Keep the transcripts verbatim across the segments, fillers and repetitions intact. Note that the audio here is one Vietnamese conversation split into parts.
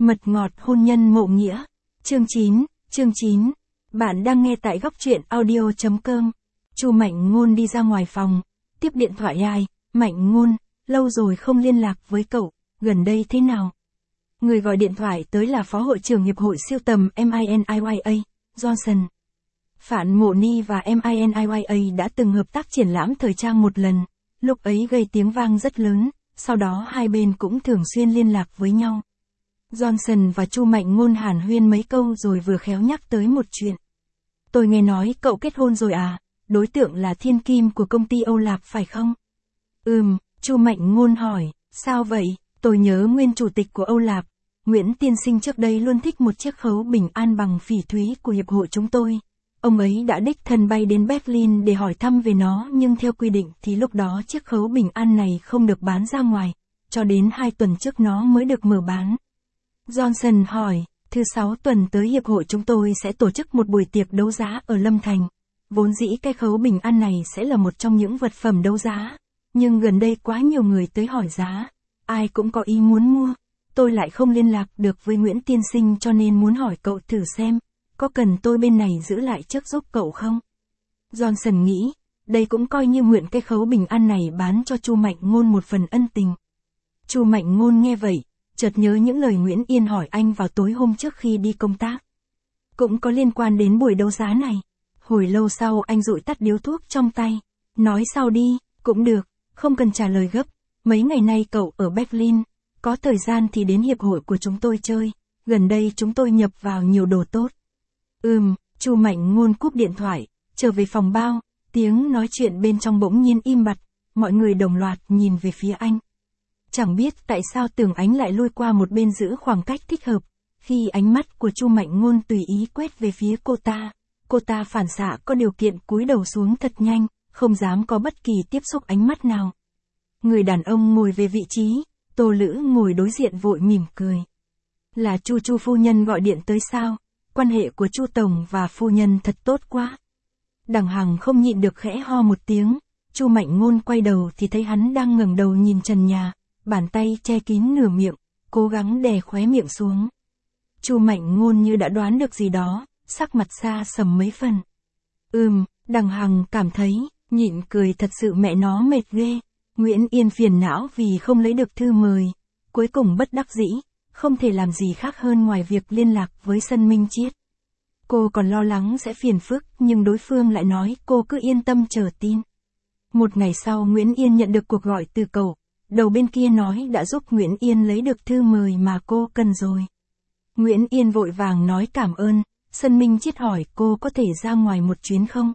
Mật ngọt hôn nhân mộ nghĩa. Chương chín, chương chín. Bạn đang nghe tại góc truyện audio chấm com. Chu Mạnh Ngôn đi ra ngoài phòng, tiếp điện thoại ai, Mạnh Ngôn, lâu rồi không liên lạc với cậu, gần đây thế nào? Người gọi điện thoại tới là Phó Hội trưởng Hiệp hội Siêu tầm em i en i y a, Johnson. Phạn Mộ Ni và em i en i y a đã từng hợp tác triển lãm thời trang một lần, lúc ấy gây tiếng vang rất lớn, sau đó hai bên cũng thường xuyên liên lạc với nhau. Johnson và Chu Mạnh Ngôn hàn huyên mấy câu rồi vừa khéo nhắc tới một chuyện. Tôi nghe nói cậu kết hôn rồi à, đối tượng là thiên kim của công ty Âu Lạc phải không? Ừm, Chu Mạnh Ngôn hỏi, sao vậy? Tôi nhớ nguyên chủ tịch của Âu Lạc, Nguyễn Tiên Sinh trước đây luôn thích một chiếc khấu bình an bằng phỉ thúy của hiệp hội chúng tôi. Ông ấy đã đích thân bay đến Berlin để hỏi thăm về nó, nhưng theo quy định thì lúc đó chiếc khấu bình an này không được bán ra ngoài, cho đến hai tuần trước nó mới được mở bán. Johnson hỏi, thứ sáu tuần tới hiệp hội chúng tôi sẽ tổ chức một buổi tiệc đấu giá ở Lâm Thành. Vốn dĩ cái khấu bình an này sẽ là một trong những vật phẩm đấu giá, nhưng gần đây quá nhiều người tới hỏi giá, ai cũng có ý muốn mua. Tôi lại không liên lạc được với Nguyễn Tiên Sinh cho nên muốn hỏi cậu thử xem, có cần tôi bên này giữ lại trước giúp cậu không? Johnson nghĩ, đây cũng coi như mượn cái khấu bình an này bán cho Chu Mạnh Ngôn một phần ân tình. Chu Mạnh Ngôn nghe vậy, chợt nhớ những lời Nguyễn Yên hỏi anh vào tối hôm trước khi đi công tác. Cũng có liên quan đến buổi đấu giá này. Hồi lâu sau anh dụi tắt điếu thuốc trong tay, nói sau đi, cũng được, không cần trả lời gấp, mấy ngày nay cậu ở Berlin, có thời gian thì đến hiệp hội của chúng tôi chơi, gần đây chúng tôi nhập vào nhiều đồ tốt. Ừm, Chu Mạnh Ngôn cúp điện thoại, trở về phòng bao, tiếng nói chuyện bên trong bỗng nhiên im bặt, mọi người đồng loạt nhìn về phía anh. Chẳng biết tại sao Tưởng Ánh lại lui qua một bên giữ khoảng cách thích hợp, khi ánh mắt của Chu Mạnh Ngôn tùy ý quét về phía cô ta, cô ta phản xạ có điều kiện cúi đầu xuống thật nhanh, không dám có bất kỳ tiếp xúc ánh mắt nào. Người đàn ông ngồi về vị trí, Tô Lữ ngồi đối diện vội mỉm cười. Là Chu Chu phu nhân gọi điện tới sao? Quan hệ của Chu tổng và phu nhân thật tốt quá. Đằng Hằng không nhịn được khẽ ho một tiếng, Chu Mạnh Ngôn quay đầu thì thấy hắn đang ngẩng đầu nhìn trần nhà, bàn tay che kín nửa miệng, cố gắng đè khóe miệng xuống. Chu Mạnh Ngôn như đã đoán được gì đó, sắc mặt xa sầm mấy phần. Ừm, Đằng Hằng cảm thấy, nhịn cười thật sự mẹ nó mệt ghê. Nguyễn Yên phiền não vì không lấy được thư mời, cuối cùng bất đắc dĩ, không thể làm gì khác hơn ngoài việc liên lạc với Sân Minh Chiết. Cô còn lo lắng sẽ phiền phức, nhưng đối phương lại nói cô cứ yên tâm chờ tin. Một ngày sau Nguyễn Yên nhận được cuộc gọi từ cậu, đầu bên kia nói đã giúp Nguyễn Yên lấy được thư mời mà cô cần rồi. Nguyễn Yên vội vàng nói cảm ơn, Sân Minh Chiết hỏi cô có thể ra ngoài một chuyến không?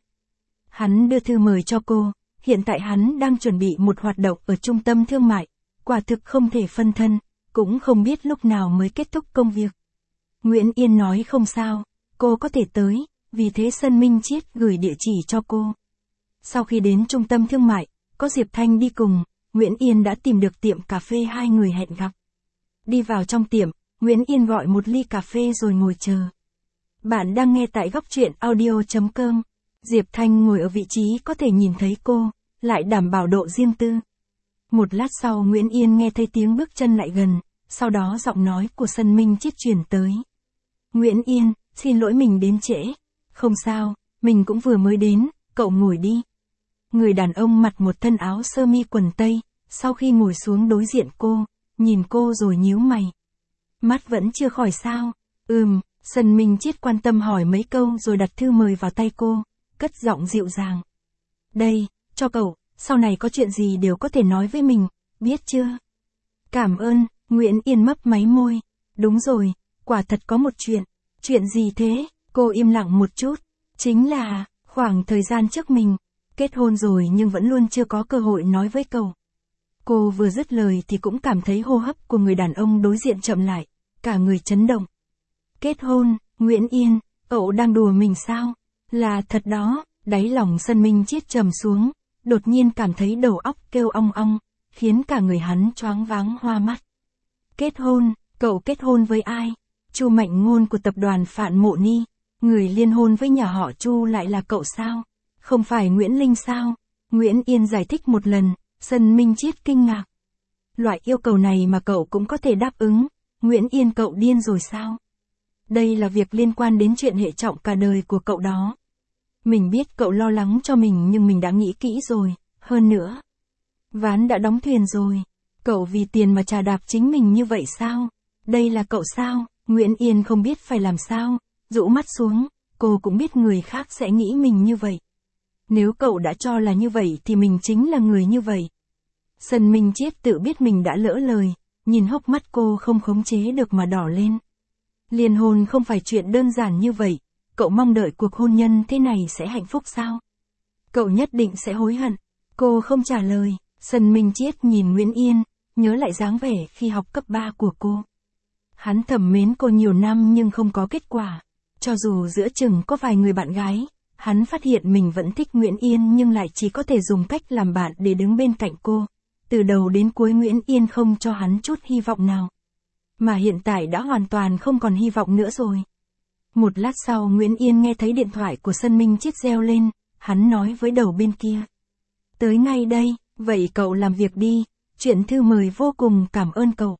Hắn đưa thư mời cho cô, hiện tại hắn đang chuẩn bị một hoạt động ở trung tâm thương mại, quả thực không thể phân thân, cũng không biết lúc nào mới kết thúc công việc. Nguyễn Yên nói không sao, cô có thể tới, vì thế Sân Minh Chiết gửi địa chỉ cho cô. Sau khi đến trung tâm thương mại, có Diệp Thanh đi cùng, Nguyễn Yên đã tìm được tiệm cà phê hai người hẹn gặp. Đi vào trong tiệm, Nguyễn Yên gọi một ly cà phê rồi ngồi chờ. Bạn đang nghe tại góc truyện audio chấm com. Diệp Thanh ngồi ở vị trí có thể nhìn thấy cô, lại đảm bảo độ riêng tư. Một lát sau Nguyễn Yên nghe thấy tiếng bước chân lại gần, sau đó giọng nói của Sân Minh Chiết truyền tới. Nguyễn Yên, xin lỗi mình đến trễ. Không sao, mình cũng vừa mới đến, cậu ngồi đi. Người đàn ông mặc một thân áo sơ mi quần tây, sau khi ngồi xuống đối diện cô, nhìn cô rồi nhíu mày. Mắt vẫn chưa khỏi sao? Ừm, Sân Minh Chiết quan tâm hỏi mấy câu rồi đặt thư mời vào tay cô, cất giọng dịu dàng. Đây, cho cậu, sau này có chuyện gì đều có thể nói với mình, biết chưa? Cảm ơn, Nguyễn Yên mấp máy môi. Đúng rồi, quả thật có một chuyện. Chuyện gì thế? Cô im lặng một chút. Chính là, khoảng thời gian trước mình, kết hôn rồi nhưng vẫn luôn chưa có cơ hội nói với cậu. Cô vừa dứt lời thì cũng cảm thấy hô hấp của người đàn ông đối diện chậm lại, cả người chấn động. Kết hôn, Nguyễn Yên, cậu đang đùa mình sao? Là thật đó, đáy lòng Sân Minh Chiết trầm xuống, đột nhiên cảm thấy đầu óc kêu ong ong, khiến cả người hắn choáng váng hoa mắt. Kết hôn, cậu kết hôn với ai? Chu Mạnh Ngôn của tập đoàn Phạn Mộ Ni, người liên hôn với nhà họ Chu lại là cậu sao? Không phải Nguyễn Linh sao? Nguyễn Yên giải thích một lần, Sân Minh Chiết kinh ngạc. Loại yêu cầu này mà cậu cũng có thể đáp ứng, Nguyễn Yên cậu điên rồi sao? Đây là việc liên quan đến chuyện hệ trọng cả đời của cậu đó. Mình biết cậu lo lắng cho mình nhưng mình đã nghĩ kỹ rồi, hơn nữa. Ván đã đóng thuyền rồi. Cậu vì tiền mà chà đạp chính mình như vậy sao? Đây là cậu sao? Nguyễn Yên không biết phải làm sao, rũ mắt xuống, cô cũng biết người khác sẽ nghĩ mình như vậy. Nếu cậu đã cho là như vậy thì mình chính là người như vậy. Sân Minh Chiết tự biết mình đã lỡ lời, nhìn hốc mắt cô không khống chế được mà đỏ lên. Liên hôn không phải chuyện đơn giản như vậy, cậu mong đợi cuộc hôn nhân thế này sẽ hạnh phúc sao? Cậu nhất định sẽ hối hận. Cô không trả lời, Sân Minh Chiết nhìn Nguyễn Yên, nhớ lại dáng vẻ khi học cấp ba của cô. Hắn thầm mến cô nhiều năm nhưng không có kết quả. Cho dù giữa chừng có vài người bạn gái, hắn phát hiện mình vẫn thích Nguyễn Yên nhưng lại chỉ có thể dùng cách làm bạn để đứng bên cạnh cô. Từ đầu đến cuối Nguyễn Yên không cho hắn chút hy vọng nào. Mà hiện tại đã hoàn toàn không còn hy vọng nữa rồi. Một lát sau Nguyễn Yên nghe thấy điện thoại của Sân Minh Chiết reo lên, hắn nói với đầu bên kia. Tới ngay đây, vậy cậu làm việc đi, chuyện thư mời vô cùng cảm ơn cậu.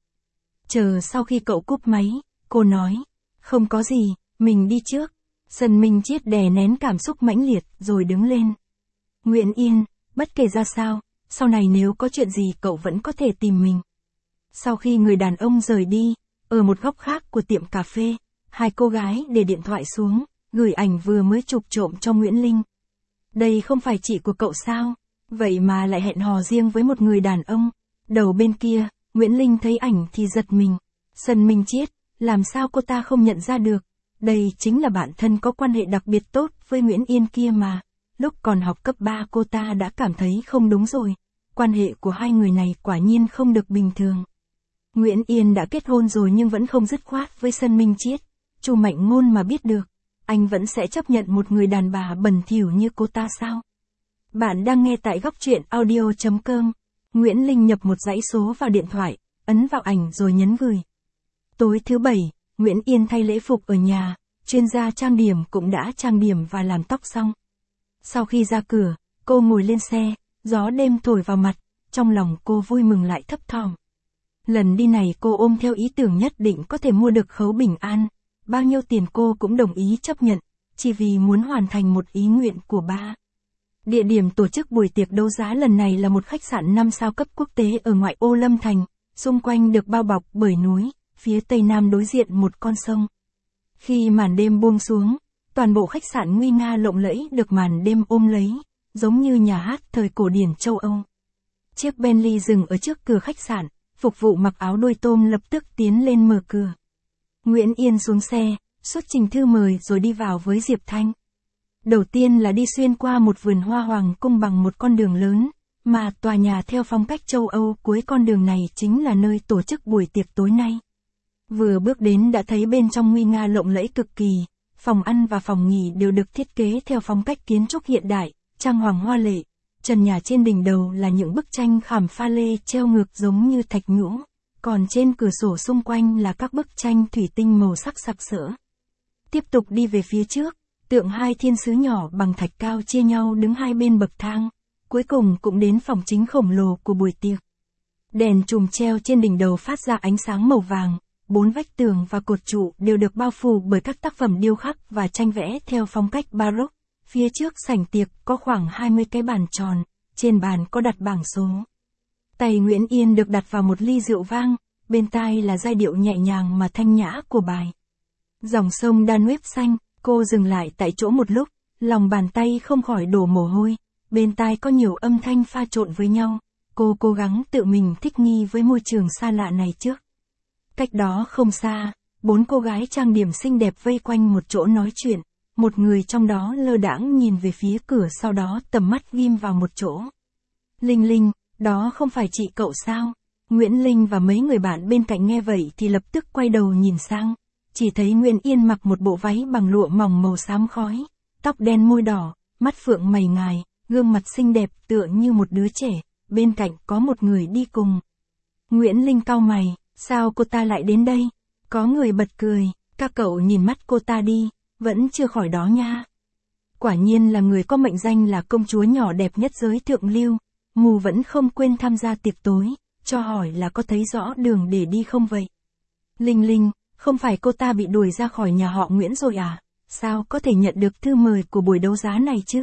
Chờ sau khi cậu cúp máy, cô nói, không có gì, mình đi trước. Sân Minh Chiết đè nén cảm xúc mãnh liệt rồi đứng lên. Nguyễn Yên, bất kể ra sao, sau này nếu có chuyện gì cậu vẫn có thể tìm mình. Sau khi người đàn ông rời đi, ở một góc khác của tiệm cà phê, hai cô gái để điện thoại xuống, gửi ảnh vừa mới chụp trộm cho Nguyễn Linh. Đây không phải chị của cậu sao? Vậy mà lại hẹn hò riêng với một người đàn ông. Đầu bên kia, Nguyễn Linh thấy ảnh thì giật mình. Sân Minh Chiết, làm sao cô ta không nhận ra được? Đây chính là bạn thân có quan hệ đặc biệt tốt với Nguyễn Yên kia mà. Lúc còn học cấp ba cô ta đã cảm thấy không đúng rồi. Quan hệ của hai người này quả nhiên không được bình thường. Nguyễn Yên đã kết hôn rồi nhưng vẫn không dứt khoát với Sân Minh Chiết. Chu Mạnh Ngôn mà biết được, anh vẫn sẽ chấp nhận một người đàn bà bẩn thỉu như cô ta sao? Bạn đang nghe tại góc truyện audio chấm com. Nguyễn Linh nhập một dãy số vào điện thoại, ấn vào ảnh rồi nhấn gửi. Tối thứ bảy, Nguyễn Yên thay lễ phục ở nhà, chuyên gia trang điểm cũng đã trang điểm và làm tóc xong. Sau khi ra cửa, cô ngồi lên xe, gió đêm thổi vào mặt, trong lòng cô vui mừng lại thấp thỏm. Lần đi này cô ôm theo ý tưởng nhất định có thể mua được khấu bình an, bao nhiêu tiền cô cũng đồng ý chấp nhận, chỉ vì muốn hoàn thành một ý nguyện của ba. Địa điểm tổ chức buổi tiệc đấu giá lần này là một khách sạn năm sao cấp quốc tế ở ngoại ô Lâm Thành, xung quanh được bao bọc bởi núi, phía tây nam đối diện một con sông. Khi màn đêm buông xuống, toàn bộ khách sạn nguy nga lộng lẫy được màn đêm ôm lấy, giống như nhà hát thời cổ điển châu Âu. Chiếc Bentley dừng ở trước cửa khách sạn, phục vụ mặc áo đuôi tôm lập tức tiến lên mở cửa. Nguyễn Yên xuống xe, xuất trình thư mời rồi đi vào với Diệp Thanh. Đầu tiên là đi xuyên qua một vườn hoa hoàng cung bằng một con đường lớn, mà tòa nhà theo phong cách châu Âu cuối con đường này chính là nơi tổ chức buổi tiệc tối nay. Vừa bước đến đã thấy bên trong nguy nga lộng lẫy cực kỳ, phòng ăn và phòng nghỉ đều được thiết kế theo phong cách kiến trúc hiện đại, trang hoàng hoa lệ. Trần nhà trên đỉnh đầu là những bức tranh khảm pha lê treo ngược giống như thạch nhũ, còn trên cửa sổ xung quanh là các bức tranh thủy tinh màu sắc sặc sỡ. Tiếp tục đi về phía trước, tượng hai thiên sứ nhỏ bằng thạch cao chia nhau đứng hai bên bậc thang, cuối cùng cũng đến phòng chính khổng lồ của buổi tiệc. Đèn chùm treo trên đỉnh đầu phát ra ánh sáng màu vàng, bốn vách tường và cột trụ đều được bao phủ bởi các tác phẩm điêu khắc và tranh vẽ theo phong cách Baroque. Phía trước sảnh tiệc có khoảng hai mươi cái bàn tròn, trên bàn có đặt bảng số. Tay Nguyễn Yên được đặt vào một ly rượu vang, bên tai là giai điệu nhẹ nhàng mà thanh nhã của bài. Dòng sông Danube xanh, cô dừng lại tại chỗ một lúc, lòng bàn tay không khỏi đổ mồ hôi, bên tai có nhiều âm thanh pha trộn với nhau, cô cố gắng tự mình thích nghi với môi trường xa lạ này trước. Cách đó không xa, bốn cô gái trang điểm xinh đẹp vây quanh một chỗ nói chuyện. Một người trong đó lơ đãng nhìn về phía cửa sau đó tầm mắt ghim vào một chỗ. Linh Linh, đó không phải chị cậu sao? Nguyễn Linh và mấy người bạn bên cạnh nghe vậy thì lập tức quay đầu nhìn sang. Chỉ thấy Nguyễn Yên mặc một bộ váy bằng lụa mỏng màu xám khói, tóc đen môi đỏ, mắt phượng mày ngài, gương mặt xinh đẹp tựa như một đứa trẻ, bên cạnh có một người đi cùng. Nguyễn Linh cau mày, sao cô ta lại đến đây? Có người bật cười, các cậu nhìn mắt cô ta đi. Vẫn chưa khỏi đó nha. Quả nhiên là người có mệnh danh là công chúa nhỏ đẹp nhất giới thượng lưu, mù vẫn không quên tham gia tiệc tối, cho hỏi là có thấy rõ đường để đi không vậy. Linh Linh, không phải cô ta bị đuổi ra khỏi nhà họ Nguyễn rồi à? Sao có thể nhận được thư mời của buổi đấu giá này chứ?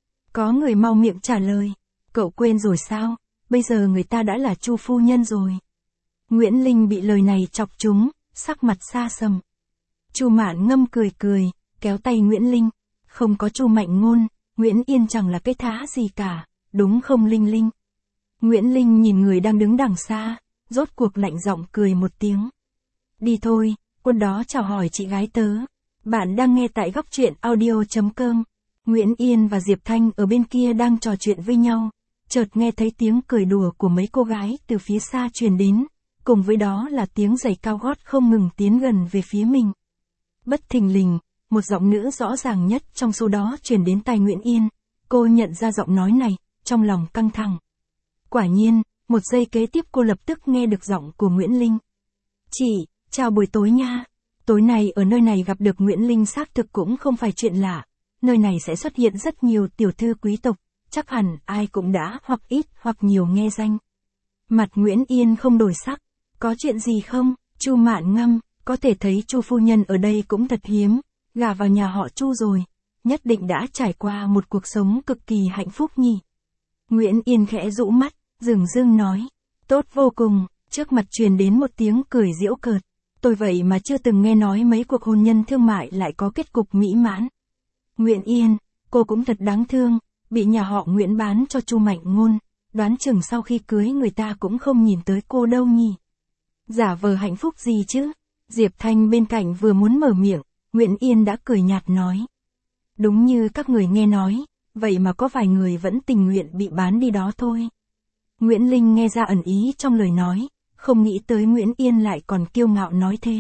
Có người mau miệng trả lời. Cậu quên rồi sao? Bây giờ người ta đã là Chu phu nhân rồi. Nguyễn Linh bị lời này chọc trúng, sắc mặt xa sầm. Chu Mạn Ngâm cười cười, kéo tay Nguyễn Linh. Không có Chu Mạnh Ngôn, Nguyễn Yên chẳng là cái thá gì cả, đúng không Linh Linh? Nguyễn Linh nhìn người đang đứng đằng xa, rốt cuộc lạnh giọng cười một tiếng. Đi thôi, quân đó chào hỏi chị gái tớ. Bạn đang nghe tại góc truyện audio chấm com. Nguyễn Yên và Diệp Thanh ở bên kia đang trò chuyện với nhau, chợt nghe thấy tiếng cười đùa của mấy cô gái từ phía xa truyền đến, cùng với đó là tiếng giày cao gót không ngừng tiến gần về phía mình. Bất thình lình, một giọng nữ rõ ràng nhất trong số đó truyền đến tai Nguyễn Yên, cô nhận ra giọng nói này, trong lòng căng thẳng. Quả nhiên, một giây kế tiếp cô lập tức nghe được giọng của Nguyễn Linh. Chị, chào buổi tối nha. Tối nay ở nơi này gặp được Nguyễn Linh xác thực cũng không phải chuyện lạ. Nơi này sẽ xuất hiện rất nhiều tiểu thư quý tộc, chắc hẳn ai cũng đã hoặc ít hoặc nhiều nghe danh. Mặt Nguyễn Yên không đổi sắc. Có chuyện gì không? Chu Mạn Ngâm, có thể thấy Chu phu nhân ở đây cũng thật hiếm, gả vào nhà họ Chu rồi, nhất định đã trải qua một cuộc sống cực kỳ hạnh phúc nhỉ. Nguyễn Yên khẽ rũ mắt, dửng dưng nói, tốt vô cùng, trước mặt truyền đến một tiếng cười giễu cợt. Tôi vậy mà chưa từng nghe nói mấy cuộc hôn nhân thương mại lại có kết cục mỹ mãn. Nguyễn Yên, cô cũng thật đáng thương, bị nhà họ Nguyễn bán cho Chu Mạnh Ngôn, đoán chừng sau khi cưới người ta cũng không nhìn tới cô đâu nhỉ. Giả vờ hạnh phúc gì chứ? Diệp Thanh bên cạnh vừa muốn mở miệng, Nguyễn Yên đã cười nhạt nói. Đúng như các người nghe nói, vậy mà có vài người vẫn tình nguyện bị bán đi đó thôi. Nguyễn Linh nghe ra ẩn ý trong lời nói, không nghĩ tới Nguyễn Yên lại còn kiêu ngạo nói thế.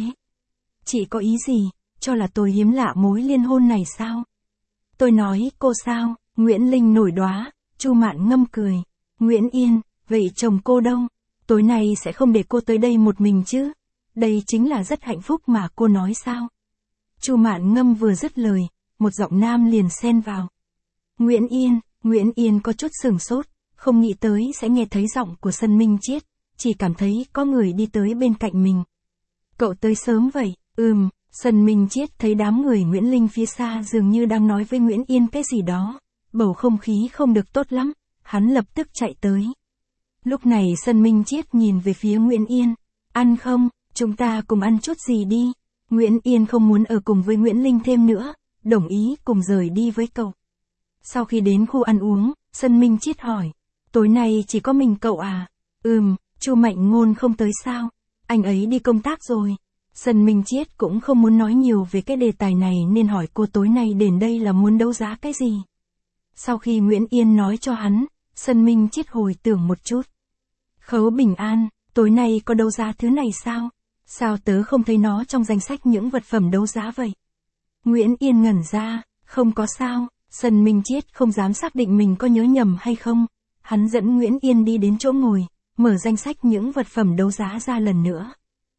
Chị có ý gì, cho là tôi hiếm lạ mối liên hôn này sao? Tôi nói cô sao? Nguyễn Linh nổi đoá, Chu Mạn Ngâm cười. Nguyễn Yên, vậy chồng cô đâu? Tối nay sẽ không để cô tới đây một mình chứ? Đây chính là rất hạnh phúc mà cô nói sao? Chu Mạn Ngâm vừa dứt lời, một giọng nam liền xen vào. Nguyễn Yên, Nguyễn Yên có chút sửng sốt, không nghĩ tới sẽ nghe thấy giọng của Sân Minh Chiết, chỉ cảm thấy có người đi tới bên cạnh mình. Cậu tới sớm vậy? Ừm, Sân Minh Chiết thấy đám người Nguyễn Linh phía xa dường như đang nói với Nguyễn Yên cái gì đó, bầu không khí không được tốt lắm, hắn lập tức chạy tới. Lúc này Sân Minh Chiết nhìn về phía Nguyễn Yên, ăn không, chúng ta cùng ăn chút gì đi. Nguyễn Yên không muốn ở cùng với Nguyễn Linh thêm nữa, đồng ý cùng rời đi với cậu. Sau khi đến khu ăn uống, Sân Minh Chiết hỏi, tối nay chỉ có mình cậu à? Ừm, Chu Mạnh Ngôn không tới sao? Anh ấy đi công tác rồi. Sân Minh Chiết cũng không muốn nói nhiều về cái đề tài này nên hỏi cô tối nay đến đây là muốn đấu giá cái gì. Sau khi Nguyễn Yên nói cho hắn, Sân Minh Chiết hồi tưởng một chút. Khấu Bình An, tối nay có đấu giá thứ này sao? Sao tớ không thấy nó trong danh sách những vật phẩm đấu giá vậy? Nguyễn Yên ngẩn ra, không có sao. Sân Minh Chiết không dám xác định mình có nhớ nhầm hay không. Hắn dẫn Nguyễn Yên đi đến chỗ ngồi, mở danh sách những vật phẩm đấu giá ra lần nữa.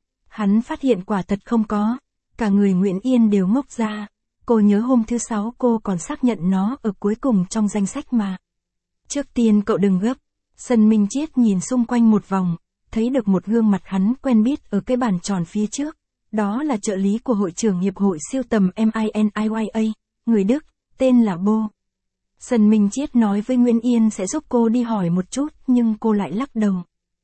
Hắn phát hiện quả thật không có, cả người Nguyễn Yên đều ngốc ra. Cô nhớ hôm thứ sáu cô còn xác nhận nó ở cuối cùng trong danh sách mà. Trước tiên cậu đừng gấp. Sân Minh Chiết nhìn xung quanh một vòng, thấy được một gương mặt hắn quen biết ở cái bàn tròn phía trước. Đó là trợ lý của hội trưởng hiệp hội siêu tầm MINIYA, người Đức, tên là Bo. Sân Minh Chiết nói với Nguyễn Yên sẽ giúp cô đi hỏi một chút, nhưng cô lại lắc đầu.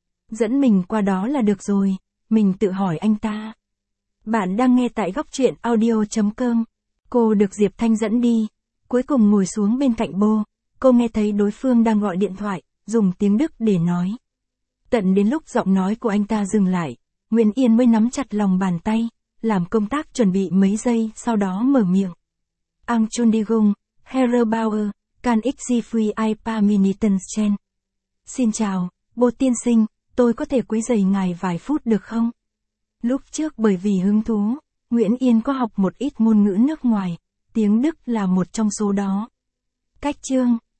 Dẫn mình qua đó là được rồi, mình tự hỏi anh ta. Bạn đang nghe tại góc truyện audio chấm com. Cô được Diệp Thanh dẫn đi, cuối cùng ngồi xuống bên cạnh Bo. Cô nghe thấy đối phương đang gọi điện thoại, dùng tiếng Đức để nói. Tận đến lúc giọng nói của anh ta dừng lại, Nguyễn Yên mới nắm chặt lòng bàn tay, làm công tác chuẩn bị mấy giây, sau đó mở miệng. Entschuldigung, Herr Bauer, kann ich Sie für ein paar Minuten stellen? Xin chào, Bo tiên sinh, tôi có thể quấy rầy ngài vài phút được không? Lúc trước bởi vì hứng thú, Nguyễn Yên có học một ít ngôn ngữ nước ngoài, tiếng Đức là một trong số đó. Cách chương